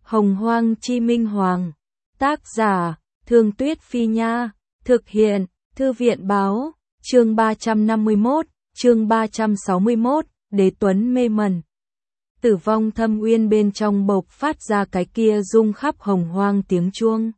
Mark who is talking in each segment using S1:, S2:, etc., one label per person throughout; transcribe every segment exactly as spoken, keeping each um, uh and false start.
S1: Hồng Hoang Chi Minh Hoàng. Tác giả, Thương Tuyết Phi Nha. Thực hiện, Thư viện Báo. Chương ba trăm năm mươi mốt, chương ba trăm sáu mươi mốt, Đế Tuấn mê mẩn. Tử vong thâm uyên bên trong bộc phát ra cái kia rung khắp hồng hoang tiếng chuông.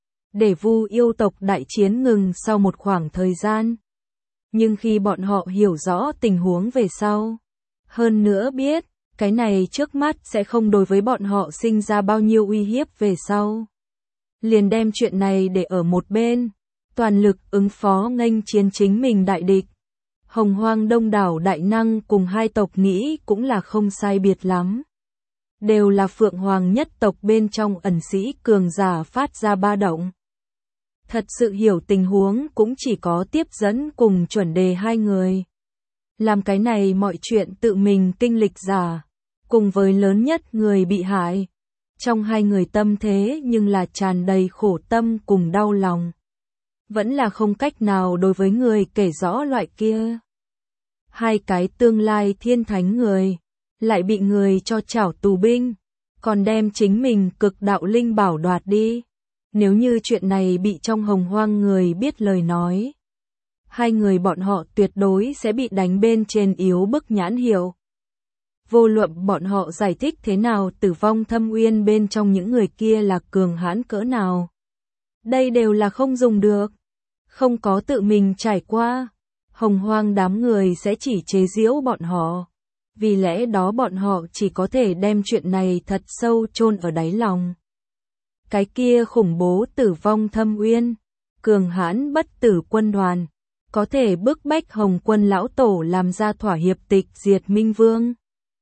S1: Để Vu yêu tộc đại chiến ngừng sau một khoảng thời gian. Nhưng khi bọn họ hiểu rõ tình huống về sau, hơn nữa biết, cái này trước mắt sẽ không đối với bọn họ sinh ra bao nhiêu uy hiếp về sau. Liền đem chuyện này để ở một bên, toàn lực ứng phó nghênh chiến chính mình đại địch. Hồng Hoang đông đảo đại năng cùng hai tộc nghĩ cũng là không sai biệt lắm. Đều là Phượng Hoàng nhất tộc bên trong ẩn sĩ cường giả phát ra ba động. Thật sự hiểu tình huống cũng chỉ có tiếp dẫn cùng chuẩn đề hai người. Làm cái này mọi chuyện tự mình kinh lịch giả, cùng với lớn nhất người bị hại. Trong hai người tâm thế nhưng là tràn đầy khổ tâm cùng đau lòng. Vẫn là không cách nào đối với người kể rõ loại kia. Hai cái tương lai thiên thánh người, lại bị người cho trảo tù binh, còn đem chính mình cực đạo linh bảo đoạt đi. Nếu như chuyện này bị trong hồng hoang người biết lời nói, hai người bọn họ tuyệt đối sẽ bị đánh bên trên yếu bức nhãn hiệu. Vô luận bọn họ giải thích thế nào tử vong thâm uyên bên trong những người kia là cường hãn cỡ nào. Đây đều là không dùng được. Không có tự mình trải qua, hồng hoang đám người sẽ chỉ chế giễu bọn họ. Vì lẽ đó bọn họ chỉ có thể đem chuyện này thật sâu chôn ở đáy lòng. Cái kia khủng bố tử vong thâm uyên, cường hãn bất tử quân đoàn, có thể bức bách Hồng Quân lão tổ làm ra thỏa hiệp tịch diệt Minh Vương.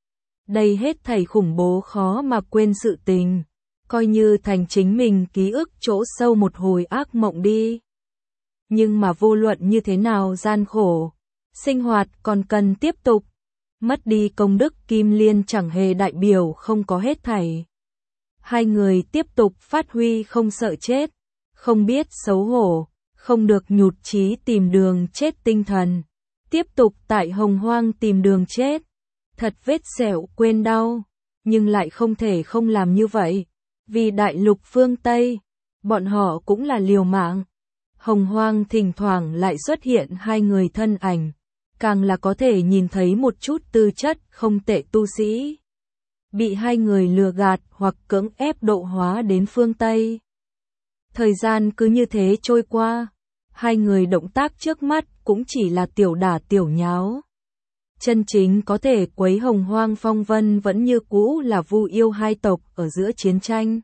S1: Đây hết thảy khủng bố khó mà quên sự tình, coi như thành chính mình ký ức chỗ sâu một hồi ác mộng đi. Nhưng mà vô luận như thế nào gian khổ, sinh hoạt còn cần tiếp tục. Mất đi công đức kim liên chẳng hề đại biểu không có hết thảy. Hai người tiếp tục phát huy không sợ chết, không biết xấu hổ, không được nhụt chí tìm đường chết tinh thần. Tiếp tục tại hồng hoang tìm đường chết. Thật vết sẹo quên đau, nhưng lại không thể không làm như vậy. Vì đại lục phương Tây, bọn họ cũng là liều mạng. Hồng hoang thỉnh thoảng lại xuất hiện hai người thân ảnh, càng là có thể nhìn thấy một chút tư chất không tệ tu sĩ. Bị hai người lừa gạt hoặc cưỡng ép độ hóa đến phương Tây. Thời gian cứ như thế trôi qua, hai người động tác trước mắt cũng chỉ là tiểu đả tiểu nháo. Chân chính có thể quấy hồng hoang phong vân vẫn như cũ là Vu yêu hai tộc ở giữa chiến tranh.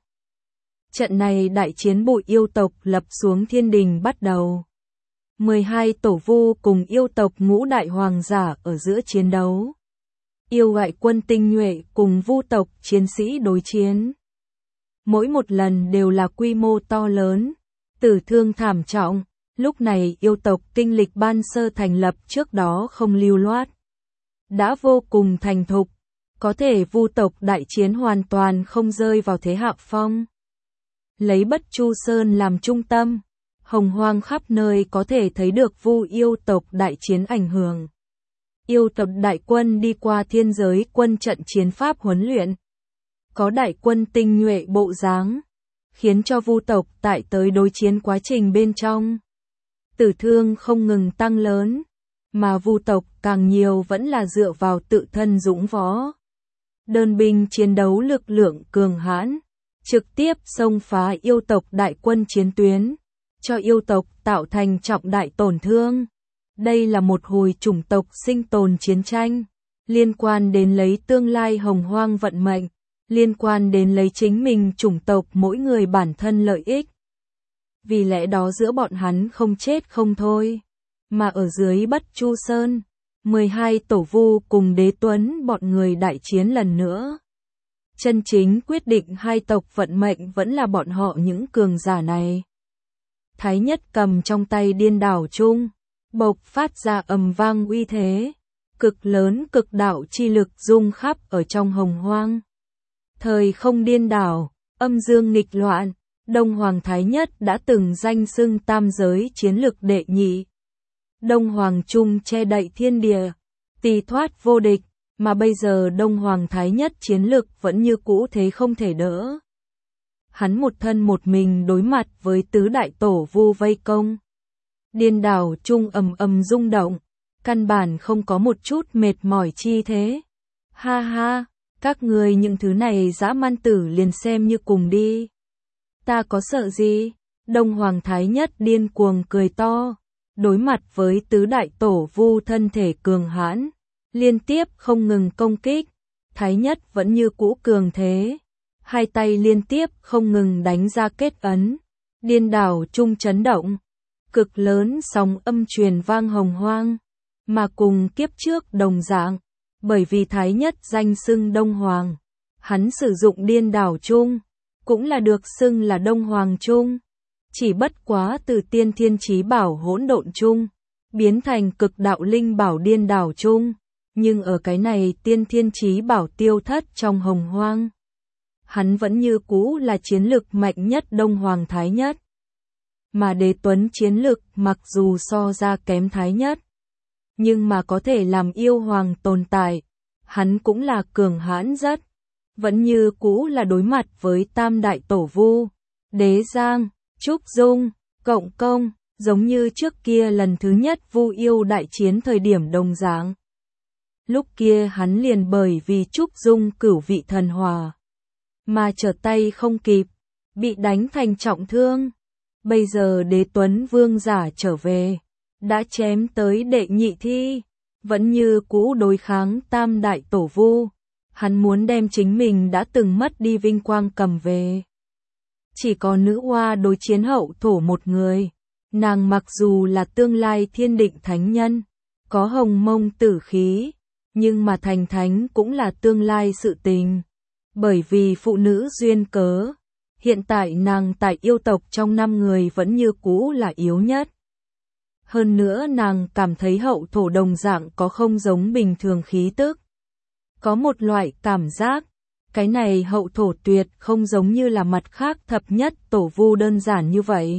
S1: Trận này đại chiến bụi yêu tộc lập xuống thiên đình bắt đầu. mười hai tổ vu cùng yêu tộc ngũ đại hoàng giả ở giữa chiến đấu. Yêu gọi quân tinh nhuệ cùng vu tộc chiến sĩ đối chiến. Mỗi một lần đều là quy mô to lớn, tử thương thảm trọng. Lúc này yêu tộc kinh lịch ban sơ thành lập trước đó không lưu loát, đã vô cùng thành thục, có thể vu tộc đại chiến hoàn toàn không rơi vào thế hạ phong. Lấy Bất Chu Sơn làm trung tâm, hồng hoang khắp nơi có thể thấy được vu yêu tộc đại chiến ảnh hưởng. Yêu tộc đại quân đi qua thiên giới quân trận chiến pháp huấn luyện, có đại quân tinh nhuệ bộ dáng, khiến cho vu tộc tại tới đối chiến quá trình bên trong, tử thương không ngừng tăng lớn, mà vu tộc càng nhiều vẫn là dựa vào tự thân dũng võ. Đơn binh chiến đấu lực lượng cường hãn, trực tiếp xông phá yêu tộc đại quân chiến tuyến, cho yêu tộc tạo thành trọng đại tổn thương. Đây là một hồi chủng tộc sinh tồn chiến tranh, liên quan đến lấy tương lai hồng hoang vận mệnh, liên quan đến lấy chính mình chủng tộc mỗi người bản thân lợi ích. Vì lẽ đó giữa bọn hắn không chết không thôi, mà ở dưới Bất Chu Sơn, mười hai tổ vu cùng Đế Tuấn bọn người đại chiến lần nữa. Chân chính quyết định hai tộc vận mệnh vẫn là bọn họ những cường giả này. Thái Nhất cầm trong tay điên đảo chung, bộc phát ra ầm vang uy thế, cực lớn cực đạo chi lực rung khắp ở trong hồng hoang. Thời không điên đảo, âm dương nghịch loạn, Đông Hoàng Thái Nhất đã từng danh xưng tam giới chiến lực đệ nhị. Đông Hoàng Trung che đậy thiên địa, tỳ thoát vô địch, mà bây giờ Đông Hoàng Thái Nhất chiến lực vẫn như cũ thế không thể đỡ. hắn một thân một mình đối mặt với tứ đại tổ vu vây công. Điên đảo chung ầm ầm rung động, căn bản không có một chút mệt mỏi chi thế. Ha ha, các người những thứ này dã man tử liền xem như cùng đi. Ta có sợ gì? Đông Hoàng Thái Nhất điên cuồng cười to, đối mặt với tứ đại tổ vu thân thể cường hãn, liên tiếp không ngừng công kích. Thái Nhất vẫn như cũ cường thế, hai tay liên tiếp không ngừng đánh ra kết ấn, điên đảo chung chấn động, cực lớn sóng âm truyền vang hồng hoang, mà cùng kiếp trước đồng dạng, bởi vì Thái Nhất danh xưng Đông Hoàng, hắn sử dụng điên đảo chung, cũng là được xưng là Đông Hoàng chung, chỉ bất quá từ tiên thiên chí bảo hỗn độn chung, biến thành cực đạo linh bảo điên đảo chung. Nhưng ở cái này tiên thiên chí bảo tiêu thất trong hồng hoang, hắn vẫn như cũ là chiến lực mạnh nhất Đông Hoàng Thái Nhất. Mà Đế Tuấn chiến lực mặc dù so ra kém Thái Nhất, nhưng mà có thể làm yêu hoàng tồn tại, hắn cũng là cường hãn rất, vẫn như cũ là đối mặt với tam đại tổ vu, Đế Giang, Trúc Dung, Cộng Công, giống như trước kia lần thứ nhất vu yêu đại chiến thời điểm đồng dạng. Lúc kia hắn liền bởi vì Trúc Dung cửu vị thần hòa, mà trở tay không kịp, bị đánh thành trọng thương. Bây giờ Đế Tuấn vương giả trở về, đã chém tới đệ nhị thi, vẫn như cũ đối kháng tam đại tổ vu, hắn muốn đem chính mình đã từng mất đi vinh quang cầm về. Chỉ có nữ hoa đối chiến hậu thổ một người, nàng mặc dù là tương lai thiên định thánh nhân, có hồng mông tử khí, nhưng mà thành thánh cũng là tương lai sự tình. Bởi vì phụ nữ duyên cớ, hiện tại nàng tại yêu tộc trong năm người vẫn như cũ là yếu nhất. Hơn nữa nàng cảm thấy hậu thổ đồng dạng có không giống bình thường khí tức. Có một loại cảm giác, cái này hậu thổ tuyệt không giống như là mặt khác thập nhất tổ vu đơn giản như vậy.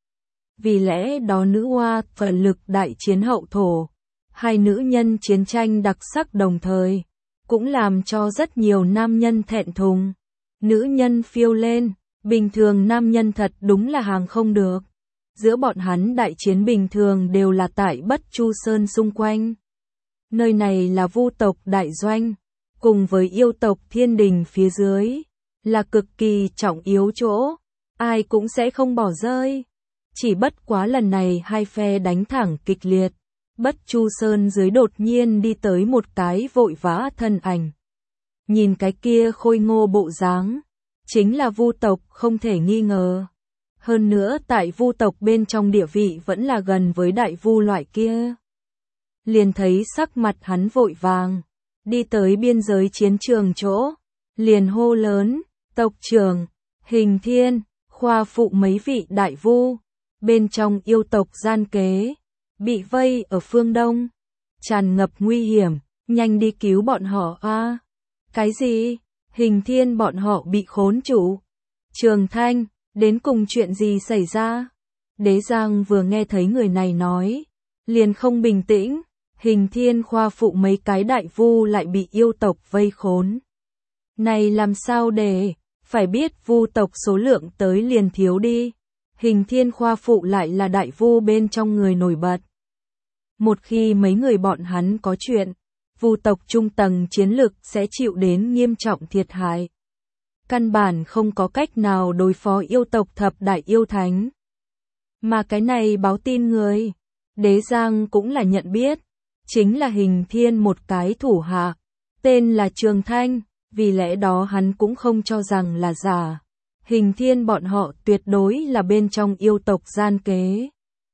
S1: Vì lẽ đó nữ hoa phần lực đại chiến hậu thổ, hai nữ nhân chiến tranh đặc sắc đồng thời, cũng làm cho rất nhiều nam nhân thẹn thùng. Nữ nhân phiêu lên, bình thường nam nhân thật đúng là hàng không được. Giữa bọn hắn đại chiến bình thường đều là tại Bất Chu Sơn xung quanh. Nơi này là vu tộc đại doanh, cùng với yêu tộc thiên đình phía dưới, là cực kỳ trọng yếu chỗ, ai cũng sẽ không bỏ rơi. Chỉ bất quá lần này hai phe đánh thẳng kịch liệt, Bất Chu Sơn dưới đột nhiên đi tới một cái vội vã thân ảnh. Nhìn cái kia khôi ngô bộ dáng, chính là vu tộc không thể nghi ngờ. Hơn nữa tại vu tộc bên trong địa vị vẫn là gần với đại vu loại kia. Liền thấy sắc mặt hắn vội vàng, đi tới biên giới chiến trường chỗ, liền hô lớn, tộc trưởng, Hình Thiên, khoa phụ mấy vị đại vu, bên trong yêu tộc gian kế, bị vây ở phương đông, tràn ngập nguy hiểm, nhanh đi cứu bọn họ a. À, cái gì? Hình Thiên bọn họ bị khốn chủ. Trường Thanh, đến cùng chuyện gì xảy ra? Đế Giang vừa nghe thấy người này nói, liền không bình tĩnh, Hình Thiên khoa phụ mấy cái đại vu lại bị yêu tộc vây khốn. Này làm sao để, phải biết vu tộc số lượng tới liền thiếu đi. Hình Thiên khoa phụ lại là đại vu bên trong người nổi bật. Một khi mấy người bọn hắn có chuyện, vu tộc trung tầng chiến lực sẽ chịu đến nghiêm trọng thiệt hại. Căn bản không có cách nào đối phó yêu tộc thập đại yêu thánh. Mà cái này báo tin người, Đế Giang cũng là nhận biết, chính là Hình Thiên một cái thủ hạ, tên là Trường Thanh, vì lẽ đó hắn cũng không cho rằng là giả. Hình Thiên bọn họ tuyệt đối là bên trong yêu tộc gian kế.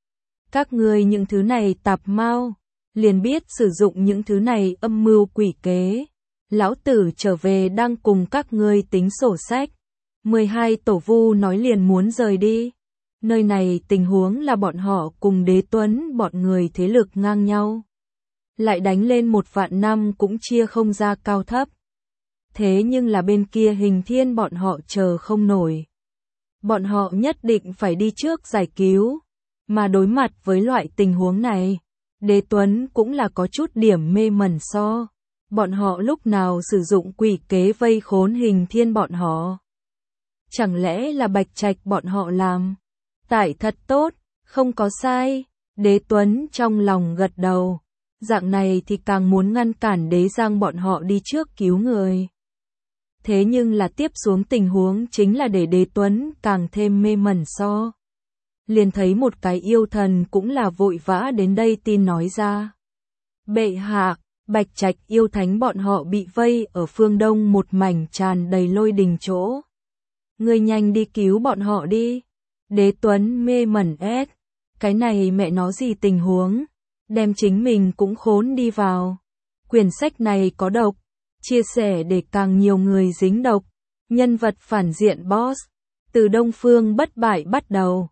S1: Các ngươi những thứ này tạp mau, liền biết sử dụng những thứ này âm mưu quỷ kế. Lão tử trở về đang cùng các ngươi tính sổ sách. mười hai tổ vu nói liền muốn rời đi. Nơi này tình huống là bọn họ cùng Đế Tuấn bọn người thế lực ngang nhau. Lại đánh lên một vạn năm cũng chia không ra cao thấp. Thế nhưng là bên kia Hình Thiên bọn họ chờ không nổi. Bọn họ nhất định phải đi trước giải cứu. Mà đối mặt với loại tình huống này, Đế Tuấn cũng là có chút điểm mê mẩn so. Bọn họ lúc nào sử dụng quỷ kế vây khốn Hình Thiên bọn họ. Chẳng lẽ là Bạch Trạch bọn họ làm? Tại thật tốt, không có sai. Đế Tuấn trong lòng gật đầu. Dạng này thì càng muốn ngăn cản Đế Giang bọn họ đi trước cứu người. Thế nhưng là tiếp xuống tình huống chính là để Đế Tuấn càng thêm mê mẩn so. Liền thấy một cái yêu thần cũng là vội vã đến đây tin nói ra. Bệ hạ, Bạch Trạch yêu thánh bọn họ bị vây ở phương đông một mảnh tràn đầy lôi đình chỗ. Người nhanh đi cứu bọn họ đi. Đế Tuấn mê mẩn ép. Cái này mẹ nó gì tình huống? Đem chính mình cũng khốn đi vào. Quyển sách này có độc. Chia sẻ để càng nhiều người dính độc. Nhân vật phản diện boss. Từ Đông Phương bất bại bắt đầu.